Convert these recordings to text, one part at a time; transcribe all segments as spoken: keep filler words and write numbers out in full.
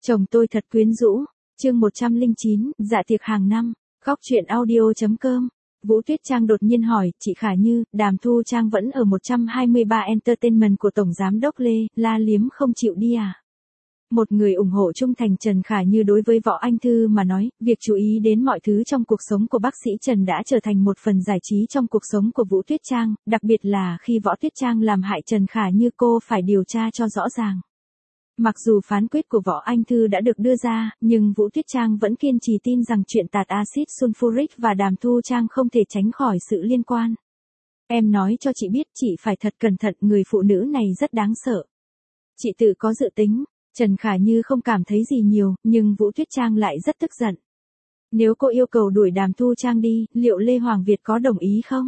Chồng tôi thật quyến rũ. Chương một trăm lẻ chín, dạ tiệc hàng năm. Góc truyện audio.com. Vũ Tuyết Trang đột nhiên hỏi, chị Khả Như, Đàm Thu Trang vẫn ở một trăm hai mươi ba Entertainment của Tổng Giám đốc Lê, la liếm không chịu đi à? Một người ủng hộ trung thành Trần Khả Như đối với Võ Anh Thư mà nói, việc chú ý đến mọi thứ trong cuộc sống của bác sĩ Trần đã trở thành một phần giải trí trong cuộc sống của Vũ Tuyết Trang, đặc biệt là khi Võ Tuyết Trang làm hại Trần Khả Như, cô phải điều tra cho rõ ràng. Mặc dù phán quyết của Võ Anh Thư đã được đưa ra, nhưng Vũ Tuyết Trang vẫn kiên trì tin rằng chuyện tạt axit sulfuric và Đàm Thu Trang không thể tránh khỏi sự liên quan. Em nói cho chị biết, chị phải thật cẩn thận, người phụ nữ này rất đáng sợ. Chị tự có dự tính. Trần Khả Như không cảm thấy gì nhiều, nhưng Vũ Tuyết Trang lại rất tức giận. Nếu cô yêu cầu đuổi Đàm Thu Trang đi, liệu Lê Hoàng Việt có đồng ý không?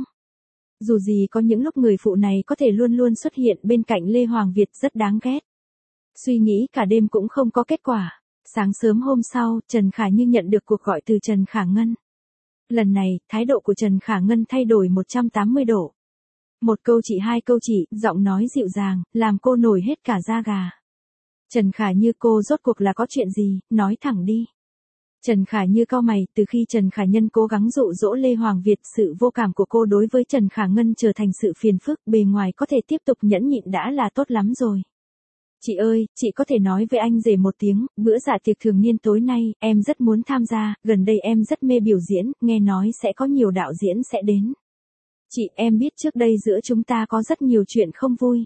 Dù gì có những lúc người phụ này có thể luôn luôn xuất hiện bên cạnh Lê Hoàng Việt rất đáng ghét. Suy nghĩ cả đêm cũng không có kết quả. Sáng sớm hôm sau, Trần Khả Như nhận được cuộc gọi từ Trần Khả Ngân. Lần này, thái độ của Trần Khả Ngân thay đổi một trăm tám mươi độ. Một câu chị hai câu chị, giọng nói dịu dàng, làm cô nổi hết cả da gà. Trần Khả Như, cô rốt cuộc là có chuyện gì, nói thẳng đi. Trần Khả Như cau mày, từ khi Trần Khả Nhân cố gắng dụ dỗ Lê Hoàng Việt, sự vô cảm của cô đối với Trần Khả Ngân trở thành sự phiền phức, bề ngoài có thể tiếp tục nhẫn nhịn đã là tốt lắm rồi. Chị ơi, chị có thể nói với anh rể một tiếng, bữa dạ tiệc thường niên tối nay, em rất muốn tham gia, gần đây em rất mê biểu diễn, nghe nói sẽ có nhiều đạo diễn sẽ đến. Chị, em biết trước đây giữa chúng ta có rất nhiều chuyện không vui.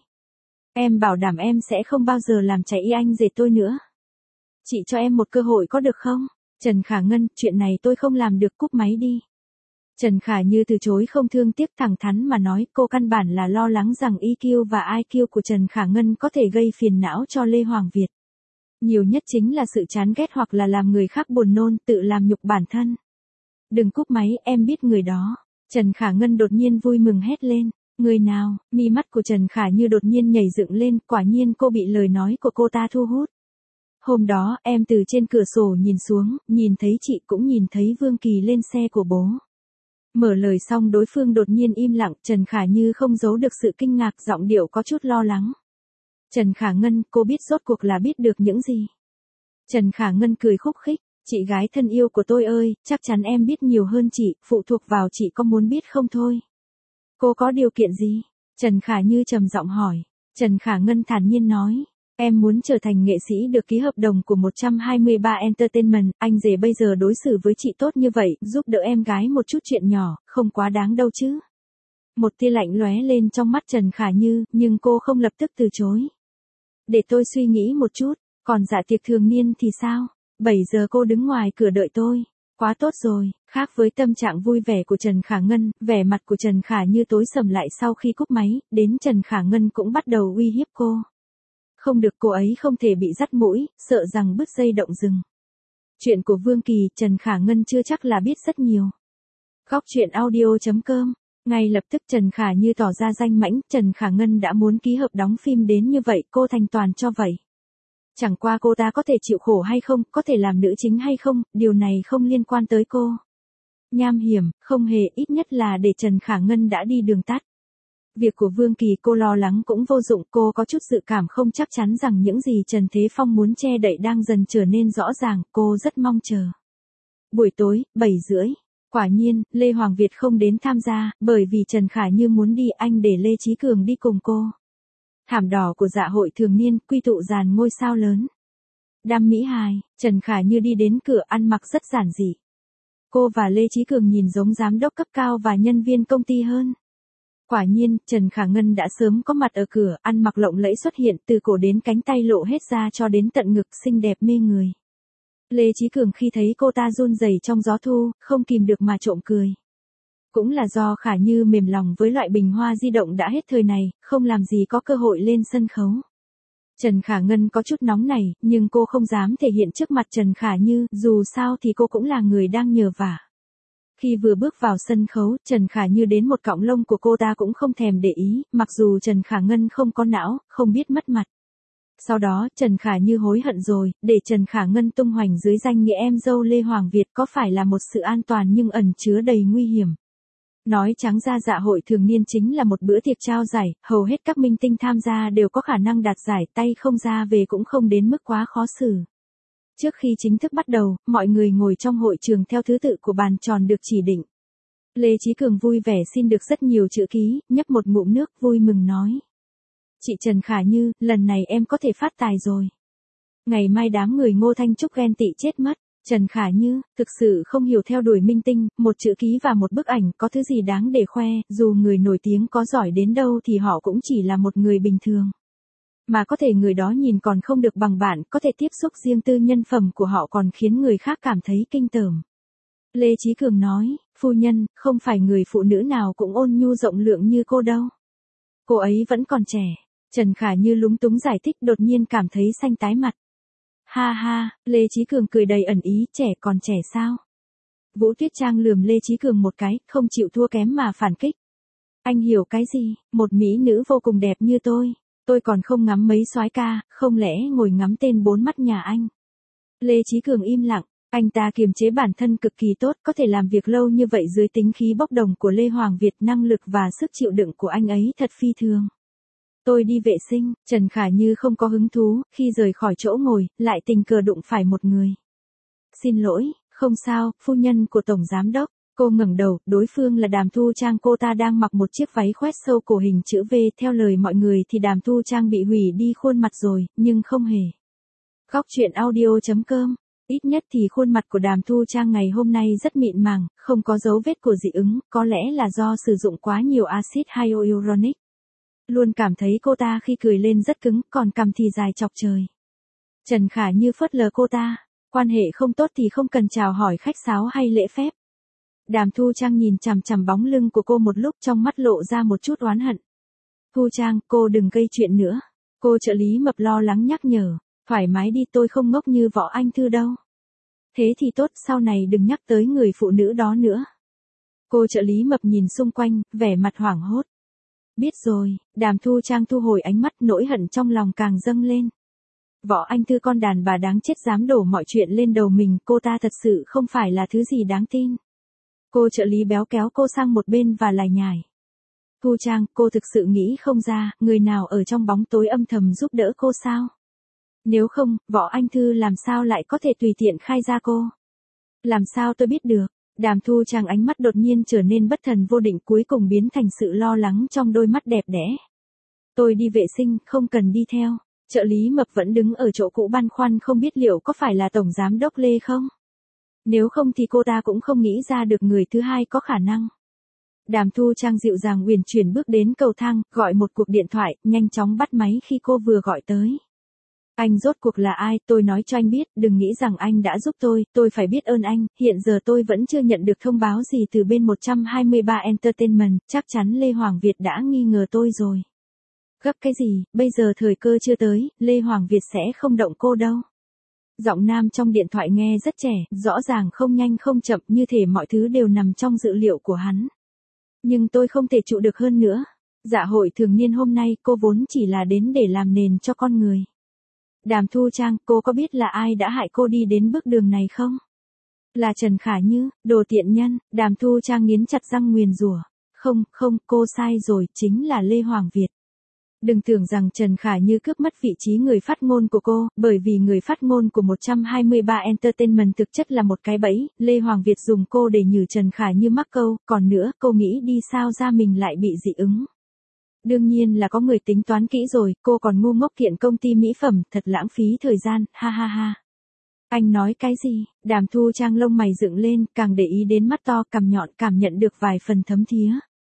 Em bảo đảm em sẽ không bao giờ làm trái ý anh rể tôi nữa. Chị cho em một cơ hội có được không? Trần Khả Ngân, chuyện này tôi không làm được, cúp máy đi. Trần Khả Như từ chối không thương tiếc, thẳng thắn mà nói, cô căn bản là lo lắng rằng e quy và i kiu của Trần Khả Ngân có thể gây phiền não cho Lê Hoàng Việt. Nhiều nhất chính là sự chán ghét hoặc là làm người khác buồn nôn, tự làm nhục bản thân. Đừng cúp máy, em biết người đó. Trần Khả Ngân đột nhiên vui mừng hét lên. Người nào? Mi mắt của Trần Khả Như đột nhiên nhảy dựng lên, quả nhiên cô bị lời nói của cô ta thu hút. Hôm đó, em từ trên cửa sổ nhìn xuống, nhìn thấy chị cũng nhìn thấy Vương Kỳ lên xe của bố. Mở lời xong đối phương đột nhiên im lặng, Trần Khả Như không giấu được sự kinh ngạc, giọng điệu có chút lo lắng. Trần Khả Ngân, cô biết rốt cuộc là biết được những gì? Trần Khả Ngân cười khúc khích, chị gái thân yêu của tôi ơi, chắc chắn em biết nhiều hơn chị, phụ thuộc vào chị có muốn biết không thôi. Cô có điều kiện gì? Trần Khả Như trầm giọng hỏi. Trần Khả Ngân thản nhiên nói. Em muốn trở thành nghệ sĩ được ký hợp đồng của một trăm hai mươi ba Entertainment, anh rể bây giờ đối xử với chị tốt như vậy, giúp đỡ em gái một chút chuyện nhỏ, không quá đáng đâu chứ. Một tia lạnh lóe lên trong mắt Trần Khả Như, nhưng cô không lập tức từ chối. Để tôi suy nghĩ một chút, còn dạ tiệc thường niên thì sao? bảy giờ cô đứng ngoài cửa đợi tôi. Quá tốt rồi, khác với tâm trạng vui vẻ của Trần Khả Ngân, vẻ mặt của Trần Khả Như tối sầm lại sau khi cúp máy, đến Trần Khả Ngân cũng bắt đầu uy hiếp cô. Không được, cô ấy không thể bị dắt mũi, sợ rằng bứt dây động rừng. Chuyện của Vương Kỳ, Trần Khả Ngân chưa chắc là biết rất nhiều. Góc truyện audio.com. Ngay lập tức Trần Khả Như tỏ ra danh mãnh, Trần Khả Ngân đã muốn ký hợp đóng phim đến như vậy, cô thành toàn cho vậy. Chẳng qua cô ta có thể chịu khổ hay không, có thể làm nữ chính hay không, điều này không liên quan tới cô. Nham hiểm, không hề, ít nhất là để Trần Khả Ngân đã đi đường tắt. Việc của Vương Kỳ cô lo lắng cũng vô dụng, cô có chút dự cảm không chắc chắn rằng những gì Trần Thế Phong muốn che đậy đang dần trở nên rõ ràng, cô rất mong chờ. Buổi tối, bảy rưỡi. Quả nhiên, Lê Hoàng Việt không đến tham gia, bởi vì Trần Khả Như muốn đi, anh để Lê Chí Cường đi cùng cô. Thảm đỏ của dạ hội thường niên, quy tụ dàn ngôi sao lớn. Đam mỹ hài, Trần Khả Như đi đến cửa ăn mặc rất giản dị. Cô và Lê Chí Cường nhìn giống giám đốc cấp cao và nhân viên công ty hơn. Quả nhiên, Trần Khả Ngân đã sớm có mặt ở cửa, ăn mặc lộng lẫy xuất hiện, từ cổ đến cánh tay lộ hết ra cho đến tận ngực, xinh đẹp mê người. Lê Chí Cường khi thấy cô ta run rẩy trong gió thu, không kìm được mà trộm cười. Cũng là do Khả Như mềm lòng với loại bình hoa di động đã hết thời này, không làm gì có cơ hội lên sân khấu. Trần Khả Ngân có chút nóng nảy, nhưng cô không dám thể hiện trước mặt Trần Khả Như, dù sao thì cô cũng là người đang nhờ vả. Khi vừa bước vào sân khấu, Trần Khả Như đến một cọng lông của cô ta cũng không thèm để ý, mặc dù Trần Khả Ngân không có não, không biết mất mặt. Sau đó, Trần Khả Như hối hận rồi, để Trần Khả Ngân tung hoành dưới danh nghĩa em dâu Lê Hoàng Việt có phải là một sự an toàn nhưng ẩn chứa đầy nguy hiểm. Nói trắng ra dạ hội thường niên chính là một bữa tiệc trao giải, hầu hết các minh tinh tham gia đều có khả năng đạt giải, tay không ra về cũng không đến mức quá khó xử. Trước khi chính thức bắt đầu, mọi người ngồi trong hội trường theo thứ tự của bàn tròn được chỉ định. Lê Chí Cường vui vẻ xin được rất nhiều chữ ký, nhấp một ngụm nước vui mừng nói. Chị Trần Khả Như, lần này em có thể phát tài rồi. Ngày mai đám người Ngô Thanh Trúc ghen tị chết mất. Trần Khả Như, thực sự không hiểu theo đuổi minh tinh, một chữ ký và một bức ảnh có thứ gì đáng để khoe, dù người nổi tiếng có giỏi đến đâu thì họ cũng chỉ là một người bình thường. Mà có thể người đó nhìn còn không được bằng bạn, có thể tiếp xúc riêng tư nhân phẩm của họ còn khiến người khác cảm thấy kinh tởm. Lê Chí Cường nói, phu nhân, không phải người phụ nữ nào cũng ôn nhu rộng lượng như cô đâu. Cô ấy vẫn còn trẻ. Trần Khả Như lúng túng giải thích đột nhiên cảm thấy xanh tái mặt. Ha ha, Lê Chí Cường cười đầy ẩn ý, trẻ còn trẻ sao? Vũ Tuyết Trang lườm Lê Chí Cường một cái, không chịu thua kém mà phản kích. Anh hiểu cái gì, một mỹ nữ vô cùng đẹp như tôi, tôi còn không ngắm mấy soái ca, không lẽ ngồi ngắm tên bốn mắt nhà anh? Lê Chí Cường im lặng, anh ta kiềm chế bản thân cực kỳ tốt, có thể làm việc lâu như vậy dưới tính khí bốc đồng của Lê Hoàng Việt, năng lực và sức chịu đựng của anh ấy thật phi thường. Tôi đi vệ sinh, Trần Khả Như không có hứng thú, khi rời khỏi chỗ ngồi, lại tình cờ đụng phải một người. Xin lỗi, không sao, phu nhân của Tổng Giám Đốc. Cô ngẩng đầu, đối phương là Đàm Thu Trang, cô ta đang mặc một chiếc váy khoét sâu cổ hình chữ V, theo lời mọi người thì Đàm Thu Trang bị hủy đi khuôn mặt rồi, nhưng không hề. Góc truyện audio chấm com, ít nhất thì khuôn mặt của Đàm Thu Trang ngày hôm nay rất mịn màng, không có dấu vết của dị ứng, có lẽ là do sử dụng quá nhiều axit hyaluronic. Luôn cảm thấy cô ta khi cười lên rất cứng, còn cằm thì dài chọc trời. Trần Khả Như phớt lờ cô ta, quan hệ không tốt thì không cần chào hỏi khách sáo hay lễ phép. Đàm Thu Trang nhìn chằm chằm bóng lưng của cô một lúc, trong mắt lộ ra một chút oán hận. Thu Trang, cô đừng gây chuyện nữa. Cô trợ lý mập lo lắng nhắc nhở, thoải mái đi, tôi không ngốc như Võ Anh Thư đâu. Thế thì tốt, sau này đừng nhắc tới người phụ nữ đó nữa. Cô trợ lý mập nhìn xung quanh, vẻ mặt hoảng hốt. Biết rồi, Đàm Thu Trang thu hồi ánh mắt, nỗi hận trong lòng càng dâng lên. Võ Anh Thư con đàn bà đáng chết dám đổ mọi chuyện lên đầu mình, cô ta thật sự không phải là thứ gì đáng tin. Cô trợ lý béo kéo cô sang một bên và lải nhải. Thu Trang, cô thực sự nghĩ không ra, người nào ở trong bóng tối âm thầm giúp đỡ cô sao? Nếu không, Võ Anh Thư làm sao lại có thể tùy tiện khai ra cô? Làm sao tôi biết được? Đàm Thu Trang ánh mắt đột nhiên trở nên bất thần vô định, cuối cùng biến thành sự lo lắng trong đôi mắt đẹp đẽ. Tôi đi vệ sinh, không cần đi theo. Trợ lý mập vẫn đứng ở chỗ cũ băn khoăn không biết liệu có phải là Tổng Giám Đốc Lê không? Nếu không thì cô ta cũng không nghĩ ra được người thứ hai có khả năng. Đàm Thu Trang dịu dàng uyển chuyển bước đến cầu thang, gọi một cuộc điện thoại, nhanh chóng bắt máy khi cô vừa gọi tới. Anh rốt cuộc là ai, tôi nói cho anh biết, đừng nghĩ rằng anh đã giúp tôi, tôi phải biết ơn anh, hiện giờ tôi vẫn chưa nhận được thông báo gì từ bên một trăm hai mươi ba Entertainment, chắc chắn Lê Hoàng Việt đã nghi ngờ tôi rồi. Gấp cái gì, bây giờ thời cơ chưa tới, Lê Hoàng Việt sẽ không động cô đâu. Giọng nam trong điện thoại nghe rất trẻ, rõ ràng không nhanh không chậm, như thể mọi thứ đều nằm trong dự liệu của hắn. Nhưng tôi không thể trụ được hơn nữa. Dạ hội thường niên hôm nay cô vốn chỉ là đến để làm nền cho con người. Đàm Thu Trang, cô có biết là ai đã hại cô đi đến bước đường này không? Là Trần Khả Như, đồ tiện nhân. Đàm Thu Trang nghiến chặt răng nguyền rủa. Không, không, cô sai rồi, chính là Lê Hoàng Việt. Đừng tưởng rằng Trần Khả Như cướp mất vị trí người phát ngôn của cô, bởi vì người phát ngôn của một trăm hai mươi ba Entertainment thực chất là một cái bẫy, Lê Hoàng Việt dùng cô để nhử Trần Khả Như mắc câu, còn nữa, cô nghĩ đi sao ra mình lại bị dị ứng. Đương nhiên là có người tính toán kỹ rồi, cô còn ngu ngốc kiện công ty mỹ phẩm, thật lãng phí thời gian, ha ha ha. Anh nói cái gì? Đàm Thu Trang lông mày dựng lên, càng để ý đến mắt to cằm nhọn, cảm nhận được vài phần thấm thía.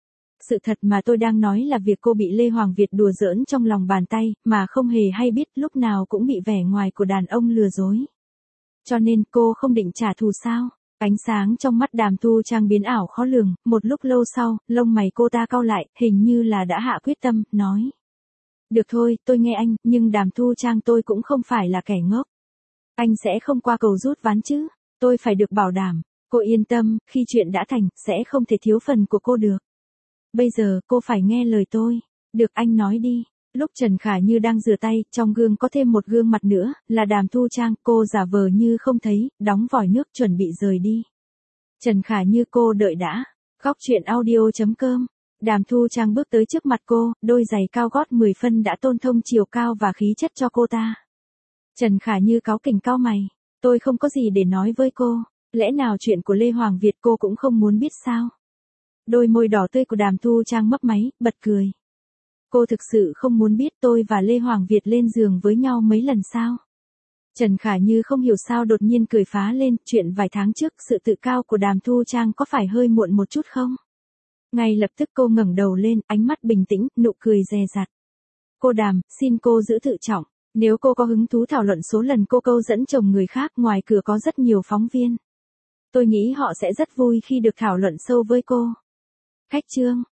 Sự thật mà tôi đang nói là việc cô bị Lê Hoàng Việt đùa giỡn trong lòng bàn tay, mà không hề hay biết, lúc nào cũng bị vẻ ngoài của đàn ông lừa dối. Cho nên cô không định trả thù sao? Ánh sáng trong mắt Đàm Thu Trang biến ảo khó lường, một lúc lâu sau, lông mày cô ta cau lại, hình như là đã hạ quyết tâm, nói. Được thôi, tôi nghe anh, nhưng Đàm Thu Trang tôi cũng không phải là kẻ ngốc. Anh sẽ không qua cầu rút ván chứ, tôi phải được bảo đảm. Cô yên tâm, khi chuyện đã thành, sẽ không thể thiếu phần của cô được. Bây giờ, cô phải nghe lời tôi. Được, anh nói đi. Lúc Trần Khả Như đang rửa tay, trong gương có thêm một gương mặt nữa, là Đàm Thu Trang, cô giả vờ như không thấy, đóng vòi nước chuẩn bị rời đi. Trần Khả Như, cô đợi đã. Góc truyện audio chấm com. Đàm Thu Trang bước tới trước mặt cô, đôi giày cao gót mười phân đã tôn thông chiều cao và khí chất cho cô ta. Trần Khả Như cáu kỉnh cau mày. Tôi không có gì để nói với cô. Lẽ nào chuyện của Lê Hoàng Việt cô cũng không muốn biết sao? Đôi môi đỏ tươi của Đàm Thu Trang mấp máy, bật cười. Cô thực sự không muốn biết tôi và Lê Hoàng Việt lên giường với nhau mấy lần sao? Trần Khả Như không hiểu sao đột nhiên cười phá lên, chuyện vài tháng trước, sự tự cao của Đàm Thu Trang có phải hơi muộn một chút không? Ngay lập tức cô ngẩng đầu lên, ánh mắt bình tĩnh, nụ cười dè dặt. Cô Đàm, xin cô giữ tự trọng. Nếu cô có hứng thú thảo luận số lần cô câu dẫn chồng người khác, ngoài cửa có rất nhiều phóng viên. Tôi nghĩ họ sẽ rất vui khi được thảo luận sâu với cô. Khách trương.